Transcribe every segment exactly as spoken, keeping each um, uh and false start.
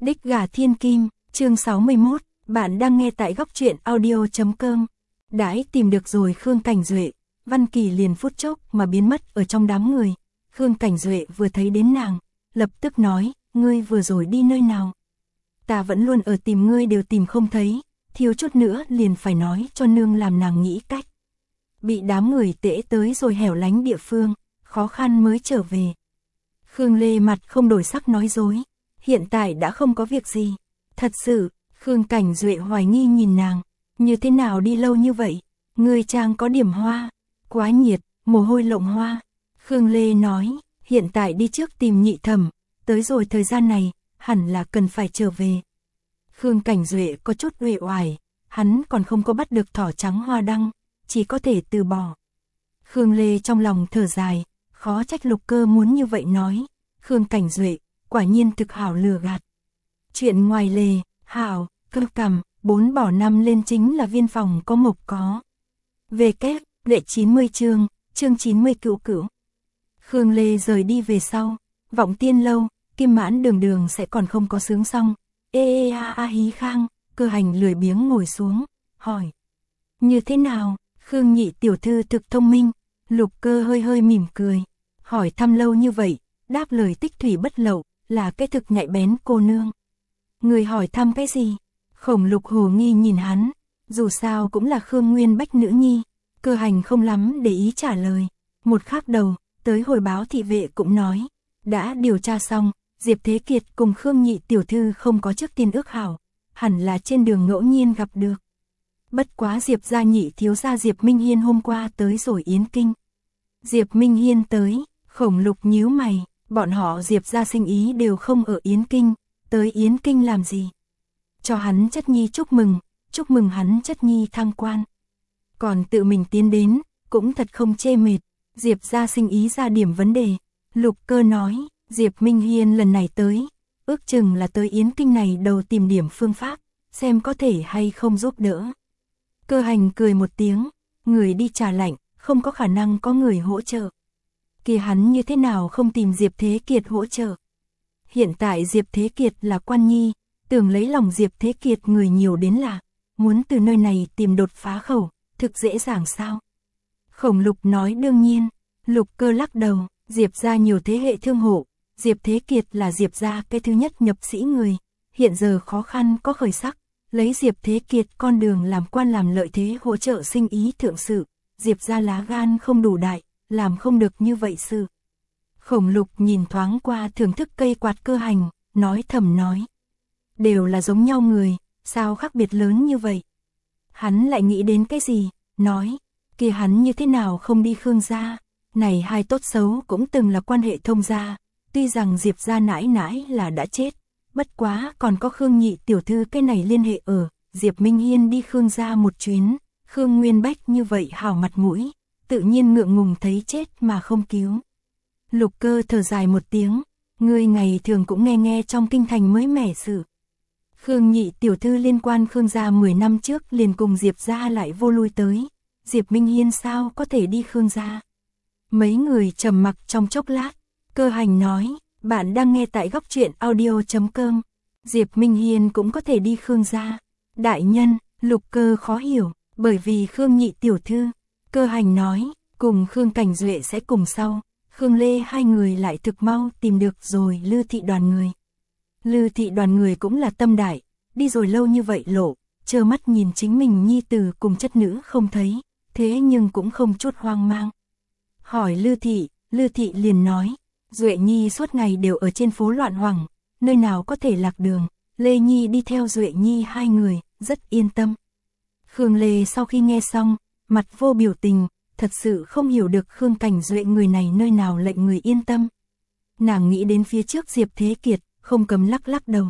Đích gà thiên kim, chương sáu mươi mốt, bạn đang nghe tại góc truyện audio chấm com. Đãi tìm được rồi Khương Cảnh Duệ, Văn Kỳ liền phút chốc mà biến mất ở trong đám người. Khương Cảnh Duệ vừa thấy đến nàng, lập tức nói, ngươi vừa rồi đi nơi nào? Ta vẫn luôn ở tìm ngươi đều tìm không thấy, thiếu chút nữa liền phải nói cho nương làm nàng nghĩ cách. Bị đám người tễ tới rồi hẻo lánh địa phương, khó khăn mới trở về. Khương Lê mặt không đổi sắc nói dối, hiện tại đã không có việc gì. Thật sự, Khương Cảnh Duệ hoài nghi nhìn nàng, như thế nào đi lâu như vậy? Ngươi trang có điểm hoa, quá nhiệt, mồ hôi lộng hoa. Khương Lê nói, hiện tại đi trước tìm nhị thẩm, tới rồi thời gian này, hẳn là cần phải trở về. Khương Cảnh Duệ có chút uể oải, hắn còn không có bắt được thỏ trắng hoa đăng, chỉ có thể từ bỏ. Khương Lê trong lòng thở dài, khó trách Lục Cơ muốn như vậy nói. Khương Cảnh Duệ, quả nhiên thực hảo lừa gạt. Chuyện ngoài lề, hảo, cơ cầm, bốn bỏ năm lên chính là viên phòng có mộc có. Về kép, đệ chín mươi chương, chương chín mươi cửu cửu. Khương Lê rời đi về sau, Vọng Tiên lâu, Kim Mãn Đường Đường sẽ còn không có sướng xong. Ê ê a a hí khang, Cơ Hành lười biếng ngồi xuống, hỏi. Như thế nào? Khương nhị tiểu thư thực thông minh. Lục Cơ hơi hơi mỉm cười, hỏi thăm lâu như vậy, đáp lời tích thủy bất lậu, là cái thực nhạy bén cô nương. Người hỏi thăm cái gì? Khổng Lục hồ nghi nhìn hắn, dù sao cũng là Khương Nguyên Bách nữ nhi. Cơ Hành không lắm để ý trả lời. Một khắc đầu, tới hồi báo thị vệ cũng nói, đã điều tra xong, Diệp Thế Kiệt cùng Khương nhị tiểu thư không có trước tiên ước hảo, hẳn là trên đường ngẫu nhiên gặp được. Bất quá Diệp gia nhị thiếu gia Diệp Minh Hiên hôm qua tới rồi Yến Kinh. Diệp Minh Hiên tới, Khổng Lục nhíu mày, bọn họ Diệp gia sinh ý đều không ở Yến Kinh, tới Yến Kinh làm gì? Cho hắn chất nhi chúc mừng, chúc mừng hắn chất nhi thăng quan. Còn tự mình tiến đến, cũng thật không chê mệt, Diệp gia sinh ý ra điểm vấn đề. Lục Cơ nói, Diệp Minh Hiên lần này tới, ước chừng là tới Yến Kinh này đầu tìm điểm phương pháp, xem có thể hay không giúp đỡ. Cơ Hành cười một tiếng, người đi trà lạnh, không có khả năng có người hỗ trợ. Kìa hắn như thế nào không tìm Diệp Thế Kiệt hỗ trợ? Hiện tại Diệp Thế Kiệt là quan nhi, tưởng lấy lòng Diệp Thế Kiệt người nhiều đến là, muốn từ nơi này tìm đột phá khẩu, thực dễ dàng sao? Khổng Lục nói đương nhiên. Lục Cơ lắc đầu, Diệp gia nhiều thế hệ thương hộ, Diệp Thế Kiệt là Diệp gia cái thứ nhất nhập sĩ người, hiện giờ khó khăn có khởi sắc, lấy Diệp Thế Kiệt con đường làm quan làm lợi thế hỗ trợ sinh ý thượng sự, Diệp gia lá gan không đủ đại, làm không được như vậy sự. Khổng Lục nhìn thoáng qua thưởng thức cây quạt Cơ Hành, nói thầm nói. Đều là giống nhau người, sao khác biệt lớn như vậy? Hắn lại nghĩ đến cái gì, nói, kia hắn như thế nào không đi Khương gia, này hai tốt xấu cũng từng là quan hệ thông gia, tuy rằng Diệp gia nãi nãi là đã chết, bất quá còn có Khương nhị tiểu thư cái này liên hệ ở, Diệp Minh Hiên đi Khương gia một chuyến, Khương Nguyên Bách như vậy hảo mặt mũi, tự nhiên ngượng ngùng thấy chết mà không cứu. Lục Cơ thở dài một tiếng, ngươi ngày thường cũng nghe nghe trong kinh thành mới mẻ sự. Khương nhị tiểu thư liên quan Khương gia mười năm trước liền cùng Diệp gia lại vô lui tới, Diệp Minh Hiên sao có thể đi Khương gia? Mấy người trầm mặc trong chốc lát, Cơ Hành nói, bạn đang nghe tại góc truyện audio chấm com. Diệp Minh Hiên cũng có thể đi Khương gia. Đại nhân, Lục Cơ khó hiểu, bởi vì Khương nhị tiểu thư. Cơ Hành nói, cùng Khương Cảnh Duệ sẽ cùng sau. Khương Lê hai người lại thực mau tìm được rồi Lư thị đoàn người. Lư thị đoàn người cũng là tâm đại, đi rồi lâu như vậy lộ, trơ mắt nhìn chính mình nhi tử cùng chất nữ không thấy, thế nhưng cũng không chút hoang mang. Hỏi Lư thị, Lư thị liền nói, Duệ nhi suốt ngày đều ở trên phố loạn hoảng, nơi nào có thể lạc đường, Lê nhi đi theo Duệ nhi hai người, rất yên tâm. Khương Lê sau khi nghe xong, mặt vô biểu tình, thật sự không hiểu được Khương Cảnh Duệ người này nơi nào lệnh người yên tâm. Nàng nghĩ đến phía trước Diệp Thế Kiệt, không cấm lắc lắc đầu.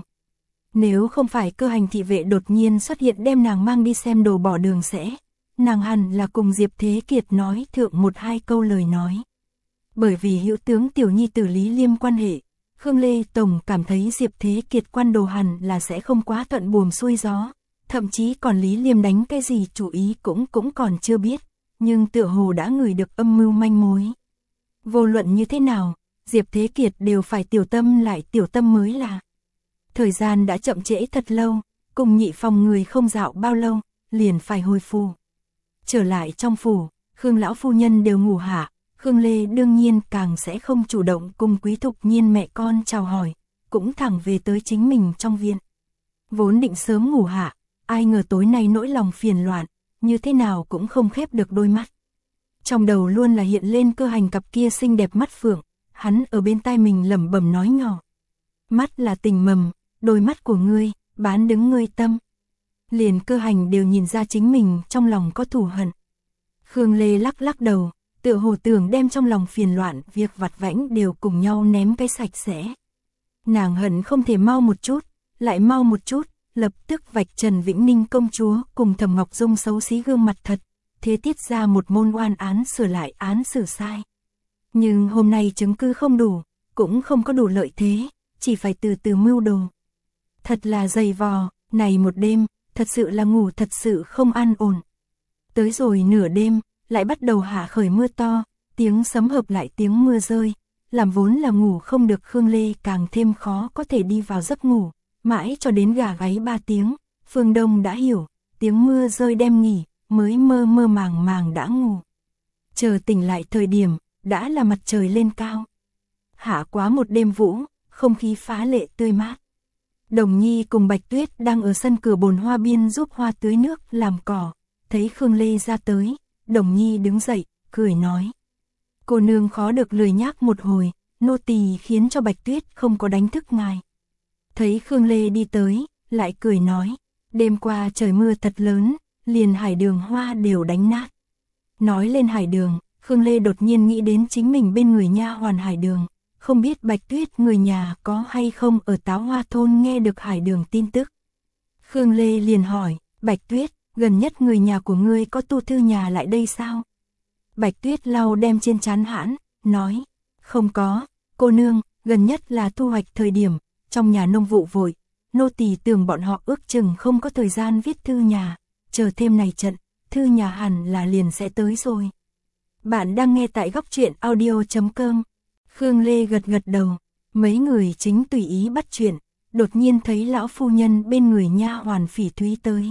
Nếu không phải Cơ Hành thị vệ đột nhiên xuất hiện đem nàng mang đi xem đồ bỏ đường sẽ, nàng hẳn là cùng Diệp Thế Kiệt nói thượng một hai câu lời nói. Bởi vì hữu tướng tiểu nhi tử Lý Liêm quan hệ, Khương Lê Tổng cảm thấy Diệp Thế Kiệt quan đồ hẳn là sẽ không quá thuận buồm xuôi gió, thậm chí còn Lý Liêm đánh cái gì chủ ý cũng cũng còn chưa biết, nhưng tựa hồ đã ngửi được âm mưu manh mối. Vô luận như thế nào, Diệp Thế Kiệt đều phải tiểu tâm lại tiểu tâm mới là. Thời gian đã chậm trễ thật lâu, cùng nhị phòng người không dạo bao lâu, liền phải hồi phủ. Trở lại trong phủ, Khương lão phu nhân đều ngủ hạ, Khương Lê đương nhiên càng sẽ không chủ động cùng Quý Thục Nhiên mẹ con chào hỏi, cũng thẳng về tới chính mình trong viện. Vốn định sớm ngủ hạ, ai ngờ tối nay nỗi lòng phiền loạn, như thế nào cũng không khép được đôi mắt. Trong đầu luôn là hiện lên Cơ Hành cặp kia xinh đẹp mắt phượng, hắn ở bên tai mình lẩm bẩm nói nhỏ. Mắt là tình mầm, đôi mắt của ngươi, bán đứng ngươi tâm. Liền Cơ Hành đều nhìn ra chính mình trong lòng có thù hận. Khương Lê lắc lắc đầu, tựa hồ tưởng đem trong lòng phiền loạn việc vặt vãnh đều cùng nhau ném cái sạch sẽ. Nàng hận không thể mau một chút, lại mau một chút, lập tức vạch Trần Vĩnh Ninh công chúa cùng Thẩm Ngọc Dung xấu xí gương mặt thật, thế tiết ra một môn oan án sửa lại án xử sai. Nhưng hôm nay chứng cứ không đủ, cũng không có đủ lợi thế, chỉ phải từ từ mưu đồ. Thật là dày vò, này một đêm, thật sự là ngủ thật sự không an ổn. Tới rồi nửa đêm, lại bắt đầu hạ khởi mưa to, tiếng sấm hợp lại tiếng mưa rơi, làm vốn là ngủ không được Khương Lê càng thêm khó có thể đi vào giấc ngủ, mãi cho đến gà gáy ba tiếng, Phương Đông đã hiểu, tiếng mưa rơi đem nghỉ, mới mơ mơ màng màng đã ngủ. Chờ tỉnh lại thời điểm, đã là mặt trời lên cao. Hạ quá một đêm vũ, không khí phá lệ tươi mát. Đồng Nhi cùng Bạch Tuyết đang ở sân cửa bồn hoa biên giúp hoa tưới nước làm cỏ, thấy Khương Lê ra tới, Đồng Nhi đứng dậy, cười nói. Cô nương khó được lười nhác một hồi, nô tỳ khiến cho Bạch Tuyết không có đánh thức ngài. Thấy Khương Lê đi tới, lại cười nói, đêm qua trời mưa thật lớn, liền hải đường hoa đều đánh nát. Nói lên hải đường, Khương Lê đột nhiên nghĩ đến chính mình bên người nha hoàn hải đường, không biết Bạch Tuyết người nhà có hay không ở Táo Hoa thôn nghe được hải đường tin tức. Khương Lê liền hỏi, Bạch Tuyết, gần nhất người nhà của ngươi có tu thư nhà lại đây sao? Bạch Tuyết lau đem trên trán hãn, nói, không có, cô nương, gần nhất là thu hoạch thời điểm, trong nhà nông vụ vội, nô tỳ tưởng bọn họ ước chừng không có thời gian viết thư nhà, chờ thêm này trận, thư nhà hẳn là liền sẽ tới rồi. Bạn đang nghe tại góc truyện audio chấm com. Khương Lê gật gật đầu, mấy người chính tùy ý bắt chuyện, đột nhiên thấy lão phu nhân bên người nha hoàn Phỉ Thúy tới.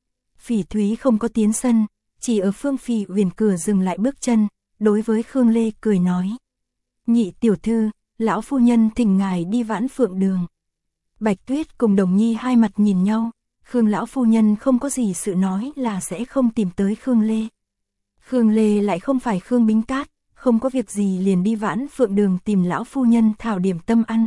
Phỉ Thúy không có tiến sân, chỉ ở Phương Phỉ Uyển cửa dừng lại bước chân, đối với Khương Lê cười nói. Nhị tiểu thư, lão phu nhân thỉnh ngài đi Vãn Phượng đường. Bạch Tuyết cùng Đồng Nhi hai mặt nhìn nhau, Khương lão phu nhân không có gì sự nói là sẽ không tìm tới Khương Lê. Khương Lê lại không phải Khương Bính Cát, không có việc gì liền đi Vãn Phượng đường tìm lão phu nhân thảo điểm tâm ăn.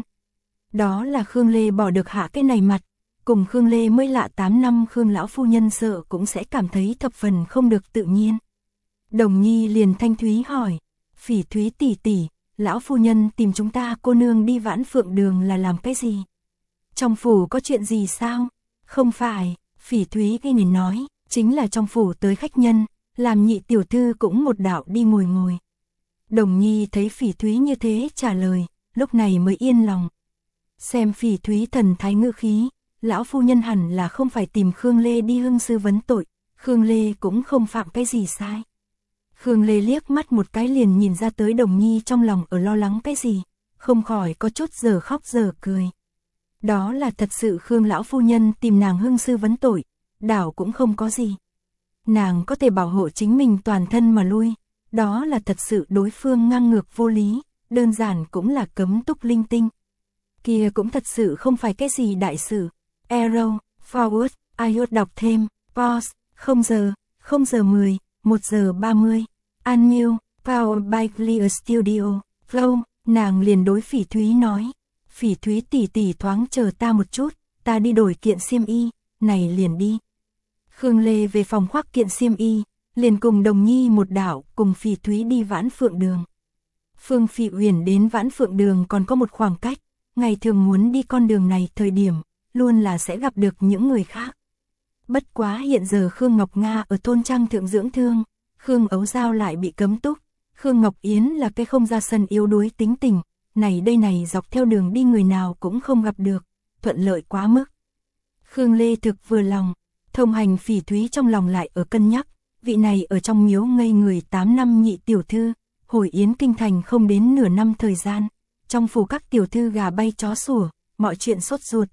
Đó là Khương Lê bỏ được hạ cái này mặt, cùng Khương Lê mới lạ tám năm Khương lão phu nhân sợ cũng sẽ cảm thấy thập phần không được tự nhiên. Đồng Nhi liền thanh thúy hỏi, Phỉ Thúy tỷ tỷ, lão phu nhân tìm chúng ta cô nương đi Vãn Phượng đường là làm cái gì? Trong phủ có chuyện gì sao? Không phải, Phỉ Thúy gây nên nói, chính là trong phủ tới khách nhân, làm nhị tiểu thư cũng một đạo đi ngồi ngồi. Đồng Nhi thấy Phỉ Thúy như thế trả lời, lúc này mới yên lòng. Xem Phỉ Thúy thần thái ngữ khí, lão phu nhân hẳn là không phải tìm Khương Lê đi hương sư vấn tội, Khương Lê cũng không phạm cái gì sai. Khương Lê liếc mắt một cái liền nhìn ra tới Đồng Nhi trong lòng ở lo lắng cái gì, không khỏi có chút giờ khóc giờ cười. Đó là thật sự Khương lão phu nhân tìm nàng hương sư vấn tội, đảo cũng không có gì. Nàng có thể bảo hộ chính mình toàn thân mà lui, đó là thật sự đối phương ngang ngược vô lý, đơn giản cũng là cấm túc linh tinh. Kia cũng thật sự không phải cái gì đại sự. Arrow, forward, iốt đọc thêm, pause, không giờ, không giờ mười, một giờ ba mươi, unmute, powered by Clear Studio, flow, nàng liền đối Phỉ Thúy nói. Phỉ Thúy tỷ tỷ thoáng chờ ta một chút, ta đi đổi kiện xiêm y, này liền đi. Khương Lê về phòng khoác kiện xiêm y, liền cùng Đồng Nhi một đảo cùng Phỉ Thúy đi Vãn Phượng đường. Phương Phỉ Uyển đến Vãn Phượng đường còn có một khoảng cách, ngày thường muốn đi con đường này thời điểm, luôn là sẽ gặp được những người khác. Bất quá hiện giờ Khương Ngọc Nga ở thôn trang thượng dưỡng thương, Khương Ấu Giao lại bị cấm túc, Khương Ngọc Yến là cái không ra sân yếu đuối tính tình, này đây này dọc theo đường đi người nào cũng không gặp được, thuận lợi quá mức. Khương Lê thực vừa lòng, thông hành Phỉ Thúy trong lòng lại ở cân nhắc, vị này ở trong miếu ngây người tám năm nhị tiểu thư, hồi yến kinh thành không đến nửa năm thời gian, trong phủ các tiểu thư gà bay chó sủa, mọi chuyện sốt ruột,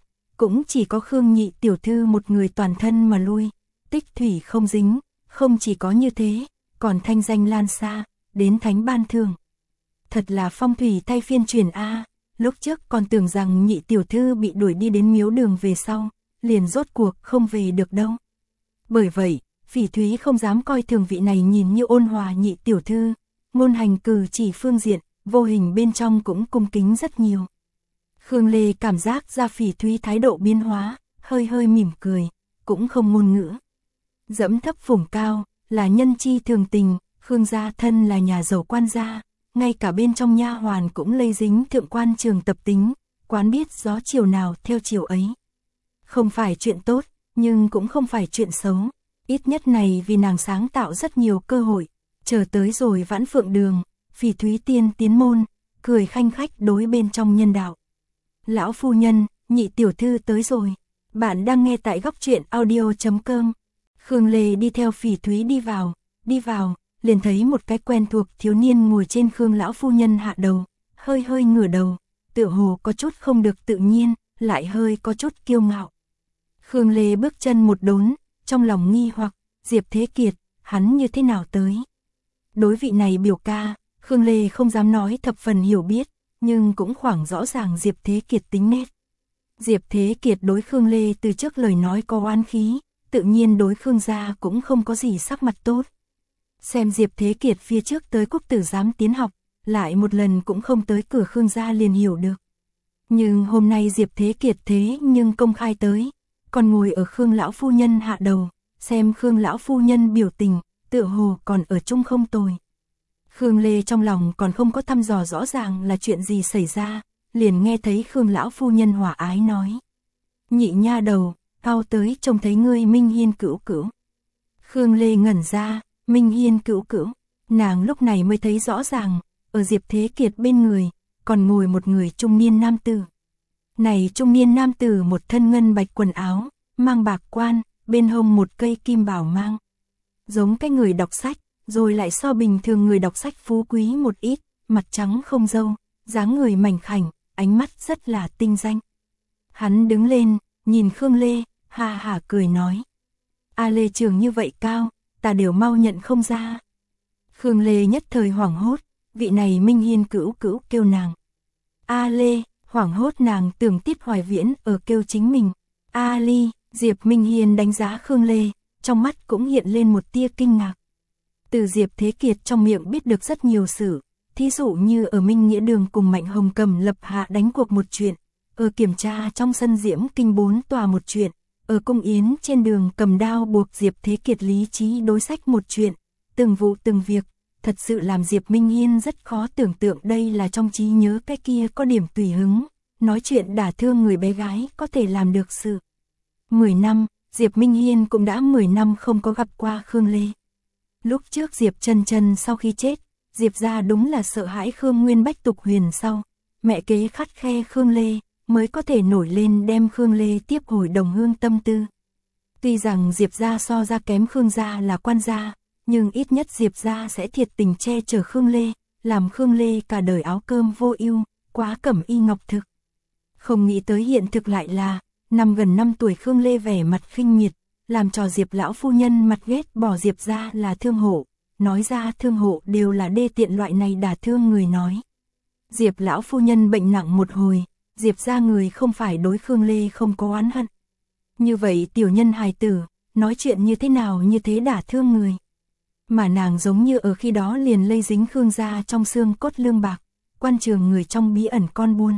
cũng chỉ có Khương nhị tiểu thư một người toàn thân mà lui, tích thủy không dính, không chỉ có như thế, còn thanh danh lan xa, đến thánh ban thường. Thật là phong thủy thay phiên chuyển a, lúc trước còn tưởng rằng nhị tiểu thư bị đuổi đi đến miếu đường về sau, liền rốt cuộc không về được đâu. Bởi vậy, Phỉ Thúy không dám coi thường vị này nhìn như ôn hòa nhị tiểu thư, ngôn hành cử chỉ phương diện, vô hình bên trong cũng cung kính rất nhiều. Khương Lê cảm giác ra Phỉ Thúy thái độ biến hóa, hơi hơi mỉm cười, cũng không ngôn ngữ. Dẫm thấp phủng cao, là nhân chi thường tình, Khương gia thân là nhà giàu quan gia, ngay cả bên trong nha hoàn cũng lây dính thượng quan trường tập tính, quán biết gió chiều nào theo chiều ấy. Không phải chuyện tốt, nhưng cũng không phải chuyện xấu, ít nhất này vì nàng sáng tạo rất nhiều cơ hội, chờ tới rồi Vãn Phượng Đường, Phỉ Thúy tiên tiến môn, cười khanh khách đối bên trong nhân đạo. Lão phu nhân, nhị tiểu thư tới rồi, bạn đang nghe tại góc truyện audio chấm com. Khương Lê đi theo Phỉ Thúy đi vào, đi vào, liền thấy một cái quen thuộc thiếu niên ngồi trên Khương lão phu nhân hạ đầu, hơi hơi ngửa đầu, tựa hồ có chút không được tự nhiên, lại hơi có chút kiêu ngạo. Khương Lê bước chân một đốn, trong lòng nghi hoặc, Diệp Thế Kiệt, hắn như thế nào tới? Đối vị này biểu ca, Khương Lê không dám nói thập phần hiểu biết, nhưng cũng khoảng rõ ràng Diệp Thế Kiệt tính nết. Diệp Thế Kiệt đối Khương Lê từ trước lời nói có oán khí, tự nhiên đối Khương gia cũng không có gì sắc mặt tốt. Xem Diệp Thế Kiệt phía trước tới Quốc tử giám tiến học, lại một lần cũng không tới cửa Khương gia liền hiểu được. Nhưng hôm nay Diệp Thế Kiệt thế nhưng công khai tới, còn ngồi ở Khương lão phu nhân hạ đầu, xem Khương lão phu nhân biểu tình, tựa hồ còn ở chung không tồi. Khương Lê trong lòng còn không có thăm dò rõ ràng là chuyện gì xảy ra, liền nghe thấy Khương lão phu nhân hòa ái nói: "Nhị nha đầu, tao tới trông thấy ngươi Minh Hiên cữu cữu." Khương Lê ngẩn ra, Minh Hiên cữu cữu, nàng lúc này mới thấy rõ ràng, ở Diệp Thế Kiệt bên người, còn ngồi một người trung niên nam tử. Này trung niên nam tử một thân ngân bạch quần áo, mang bạc quan, bên hông một cây kim bảo mang. Giống cái người đọc sách, rồi lại so bình thường người đọc sách phú quý một ít, mặt trắng không râu, dáng người mảnh khảnh, ánh mắt rất là tinh danh. Hắn đứng lên, nhìn Khương Lê, ha ha cười nói: "A Lê trường như vậy cao, ta đều mau nhận không ra." Khương Lê nhất thời hoảng hốt, vị này Minh Hiên cữu cữu kêu nàng A Lê, hoảng hốt nàng tưởng Tiết Hoài Viễn ở kêu chính mình A Ly. Diệp Minh Hiên đánh giá Khương Lê, trong mắt cũng hiện lên một tia kinh ngạc. Từ Diệp Thế Kiệt trong miệng biết được rất nhiều sự, thí dụ như ở Minh Nghĩa Đường cùng Mạnh Hồng Cầm lập hạ đánh cuộc một chuyện, ở kiểm tra trong sân Diễm Kinh bốn tòa một chuyện, ở cung yến trên đường cầm đao buộc Diệp Thế Kiệt lý trí đối sách một chuyện, từng vụ từng việc, thật sự làm Diệp Minh Hiên rất khó tưởng tượng đây là trong trí nhớ cái kia có điểm tùy hứng, nói chuyện đả thương người bé gái có thể làm được sự. Mười năm, Diệp Minh Hiên cũng đã mười năm không có gặp qua Khương Lê. Lúc trước Diệp Chân Chân sau khi chết, Diệp gia đúng là sợ hãi Khương Nguyên Bách tục huyền sau, mẹ kế khắt khe Khương Lê, mới có thể nổi lên đem Khương Lê tiếp hồi đồng hương tâm tư. Tuy rằng Diệp gia so ra kém Khương gia là quan gia, nhưng ít nhất Diệp gia sẽ thiệt tình che chở Khương Lê, làm Khương Lê cả đời áo cơm vô ưu, quá cẩm y ngọc thực. Không nghĩ tới hiện thực lại là, năm gần năm tuổi Khương Lê vẻ mặt khinh miệt, làm cho Diệp lão phu nhân mặt ghét bỏ Diệp gia là thương hộ, nói ra thương hộ đều là đê tiện loại này đả thương người nói. Diệp lão phu nhân bệnh nặng một hồi, Diệp gia người không phải đối Khương Lê không có oán hận. Như vậy tiểu nhân hài tử, nói chuyện như thế nào như thế đả thương người. Mà nàng giống như ở khi đó liền lây dính Khương gia trong xương cốt lương bạc, quan trường người trong bí ẩn con buôn.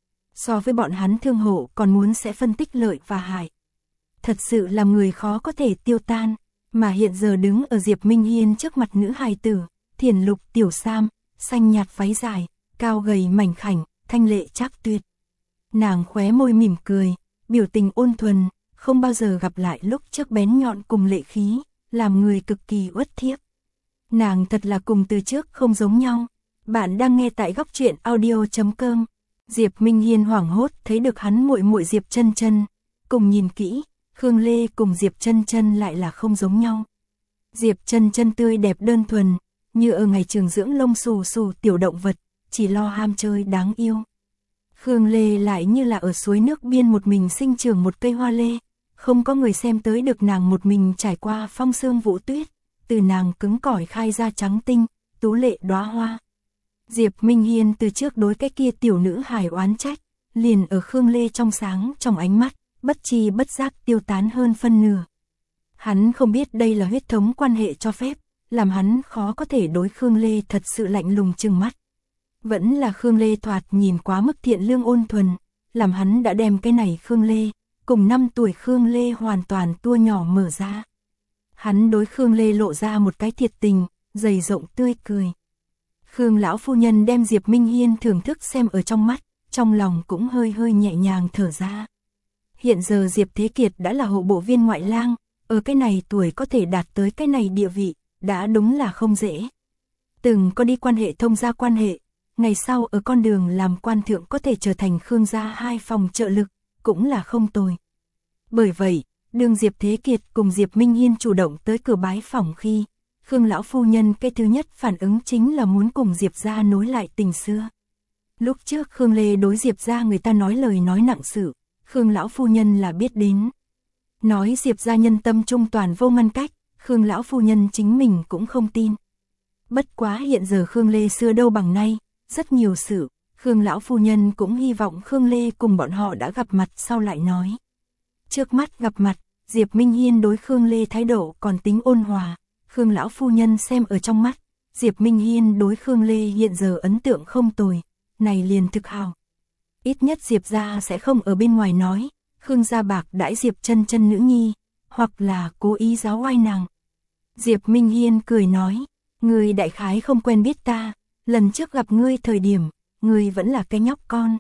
So với bọn hắn thương hộ còn muốn sẽ phân tích lợi và hại. Thật sự làm người khó có thể tiêu tan, mà hiện giờ đứng ở Diệp Minh Hiên trước mặt nữ hài tử, thiền lục tiểu sam, xanh nhạt váy dài, cao gầy mảnh khảnh, thanh lệ trác tuyệt. Nàng khóe môi mỉm cười, biểu tình ôn thuần, không bao giờ gặp lại lúc trước bén nhọn cùng lệ khí, làm người cực kỳ uất thiếp. Nàng thật là cùng từ trước không giống nhau. Bạn đang nghe tại góc truyện audio chấm com. Diệp Minh Hiên hoảng hốt thấy được hắn muội muội Diệp Chân Chân, cùng nhìn kỹ, Khương Lê cùng Diệp Chân Chân lại là không giống nhau. Diệp Chân Chân tươi đẹp đơn thuần, như ở ngày trường dưỡng lông xù xù tiểu động vật, chỉ lo ham chơi đáng yêu. Khương Lê lại như là ở suối nước biên một mình sinh trưởng một cây hoa lê, không có người xem tới được nàng một mình trải qua phong sương vũ tuyết, từ nàng cứng cỏi khai ra trắng tinh, tú lệ đóa hoa. Diệp Minh Hiên từ trước đối cái kia tiểu nữ hài oán trách, liền ở Khương Lê trong sáng trong ánh mắt, bất chi bất giác tiêu tán hơn phân nửa. Hắn không biết đây là huyết thống quan hệ cho phép, làm hắn khó có thể đối Khương Lê thật sự lạnh lùng trừng mắt. Vẫn là Khương Lê thoạt nhìn quá mức thiện lương ôn thuần, làm hắn đã đem cái này Khương Lê, cùng năm tuổi Khương Lê hoàn toàn tua nhỏ mở ra. Hắn đối Khương Lê lộ ra một cái thiệt tình, dày rộng tươi cười. Khương lão phu nhân đem Diệp Minh Hiên thưởng thức xem ở trong mắt, trong lòng cũng hơi hơi nhẹ nhàng thở ra. Hiện giờ Diệp Thế Kiệt đã là hộ bộ viên ngoại lang, ở cái này tuổi có thể đạt tới cái này địa vị, đã đúng là không dễ. Từng có đi quan hệ thông gia quan hệ, ngày sau ở con đường làm quan thượng có thể trở thành Khương gia hai phòng trợ lực, cũng là không tồi. Bởi vậy, đương Diệp Thế Kiệt cùng Diệp Minh Hiên chủ động tới cửa bái phỏng khi, Khương lão phu nhân cái thứ nhất phản ứng chính là muốn cùng Diệp gia nối lại tình xưa. Lúc trước Khương Lê đối Diệp gia người ta nói lời nói nặng sự, Khương lão phu nhân là biết đến. Nói Diệp gia nhân tâm trung toàn vô ngăn cách, Khương lão phu nhân chính mình cũng không tin. Bất quá hiện giờ Khương Lê xưa đâu bằng nay, rất nhiều sự, Khương lão phu nhân cũng hy vọng Khương Lê cùng bọn họ đã gặp mặt sau lại nói. Trước mắt gặp mặt, Diệp Minh Hiên đối Khương Lê thái độ còn tính ôn hòa, Khương lão phu nhân xem ở trong mắt, Diệp Minh Hiên đối Khương Lê hiện giờ ấn tượng không tồi, này liền thực hào. Ít nhất Diệp gia sẽ không ở bên ngoài nói, Khương gia bạc đãi Diệp chân chân nữ nhi, hoặc là cố ý giáo oai nàng. Diệp Minh Hiên cười nói, ngươi đại khái không quen biết ta, lần trước gặp ngươi thời điểm, ngươi vẫn là cái nhóc con.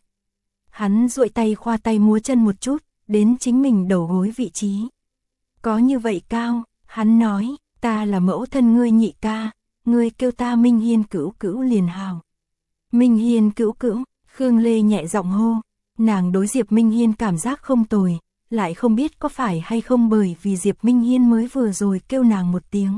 Hắn duỗi tay khoa tay múa chân một chút, đến chính mình đầu gối vị trí. Có như vậy cao, hắn nói, ta là mẫu thân ngươi nhị ca, ngươi kêu ta Minh Hiên cữu cữu liền hào. Minh Hiên cữu cữu, Khương Lê nhẹ giọng hô, nàng đối Diệp Minh Hiên cảm giác không tồi, lại không biết có phải hay không bởi vì Diệp Minh Hiên mới vừa rồi kêu nàng một tiếng.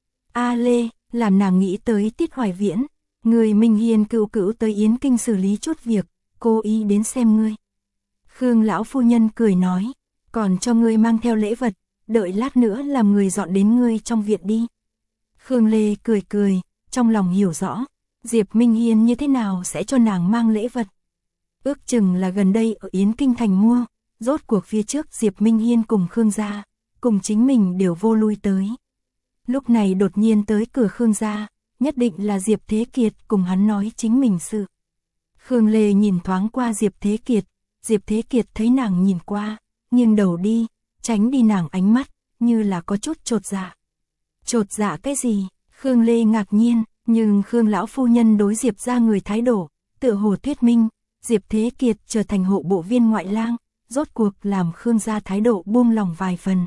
A Lê, làm nàng nghĩ tới Tiết Hoài Viễn, người Minh Hiên cữu cữu tới Yến Kinh xử lý chút việc, cố ý đến xem ngươi. Khương lão phu nhân cười nói, còn cho ngươi mang theo lễ vật, đợi lát nữa làm người dọn đến ngươi trong viện đi. Khương Lê cười cười, trong lòng hiểu rõ, Diệp Minh Hiên như thế nào sẽ cho nàng mang lễ vật. Ước chừng là gần đây ở Yến Kinh thành mua, rốt cuộc phía trước Diệp Minh Hiên cùng Khương gia, cùng chính mình đều vô lui tới. Lúc này đột nhiên tới cửa Khương gia, nhất định là Diệp Thế Kiệt cùng hắn nói chính mình sự. Khương Lê nhìn thoáng qua Diệp Thế Kiệt, Diệp Thế Kiệt thấy nàng nhìn qua, nghiêng đầu đi, tránh đi nàng ánh mắt, như là có chút chột dạ. Chột dạ cái gì? Khương Lê ngạc nhiên, nhưng Khương lão phu nhân đối Diệp gia người thái độ, tựa hồ thuyết minh, Diệp Thế Kiệt trở thành hộ bộ viên ngoại lang, rốt cuộc làm Khương gia thái độ buông lòng vài phần.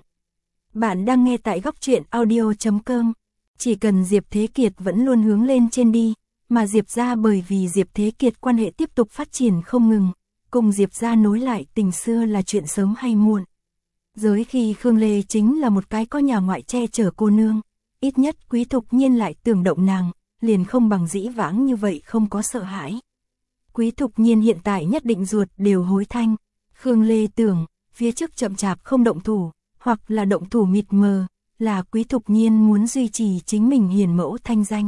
Bạn đang nghe tại góc truyện audio chấm com. Chỉ cần Diệp Thế Kiệt vẫn luôn hướng lên trên đi, mà Diệp gia bởi vì Diệp Thế Kiệt quan hệ tiếp tục phát triển không ngừng, cùng Diệp gia nối lại tình xưa là chuyện sớm hay muộn. Giới khi Khương Lê chính là một cái có nhà ngoại che chở cô nương, ít nhất Quý Thục Nhiên lại tưởng động nàng, liền không bằng dĩ vãng như vậy không có sợ hãi. Quý Thục Nhiên hiện tại nhất định ruột đều hối thanh, Khương Lê tưởng, phía trước chậm chạp không động thủ, hoặc là động thủ mịt mờ, là Quý Thục Nhiên muốn duy trì chính mình hiền mẫu thanh danh.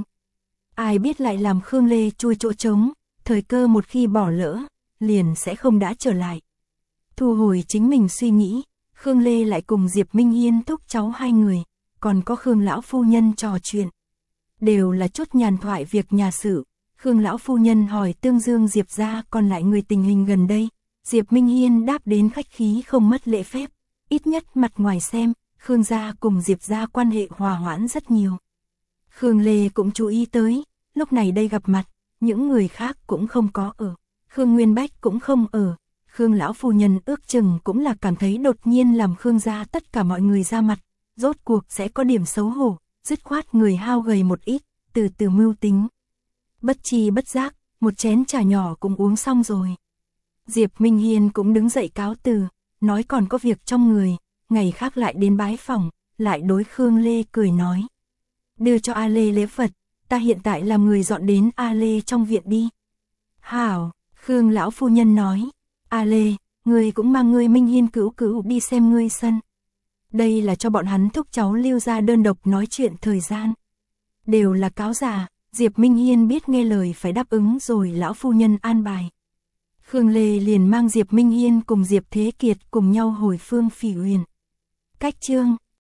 Ai biết lại làm Khương Lê chui chỗ trống, thời cơ một khi bỏ lỡ, liền sẽ không đã trở lại. Thu hồi chính mình suy nghĩ, Khương Lê lại cùng Diệp Minh Hiên thúc cháu hai người, còn có Khương lão phu nhân trò chuyện. Đều là chút nhàn thoại việc nhà sự, Khương lão phu nhân hỏi tương dương Diệp gia còn lại người tình hình gần đây, Diệp Minh Hiên đáp đến khách khí không mất lễ phép, ít nhất mặt ngoài xem, Khương gia cùng Diệp gia quan hệ hòa hoãn rất nhiều. Khương Lê cũng chú ý tới, lúc này đây gặp mặt, những người khác cũng không có ở, Khương Nguyên Bách cũng không ở, Khương lão phu nhân ước chừng cũng là cảm thấy đột nhiên làm Khương gia tất cả mọi người ra mặt, rốt cuộc sẽ có điểm xấu hổ, dứt khoát người hao gầy một ít, từ từ mưu tính. Bất chi bất giác, một chén trà nhỏ cũng uống xong rồi. Diệp Minh Hiên cũng đứng dậy cáo từ, nói còn có việc trong người, ngày khác lại đến bái phỏng, lại đối Khương Lê cười nói. Đưa cho A Lê lễ vật, ta hiện tại làm người dọn đến A Lê trong viện đi. Hảo, Khương lão phu nhân nói, A Lê, ngươi cũng mang ngươi Minh Hiên cữu cữu đi xem ngươi sân. Đây là cho bọn hắn thúc cháu Lưu ra đơn độc nói chuyện thời gian. Đều là cáo già, Diệp Minh Hiên biết nghe lời phải đáp ứng rồi lão phu nhân an bài. Khương Lê liền mang Diệp Minh Hiên cùng Diệp Thế Kiệt cùng nhau hồi Phương Phỉ Uyển. Cách chương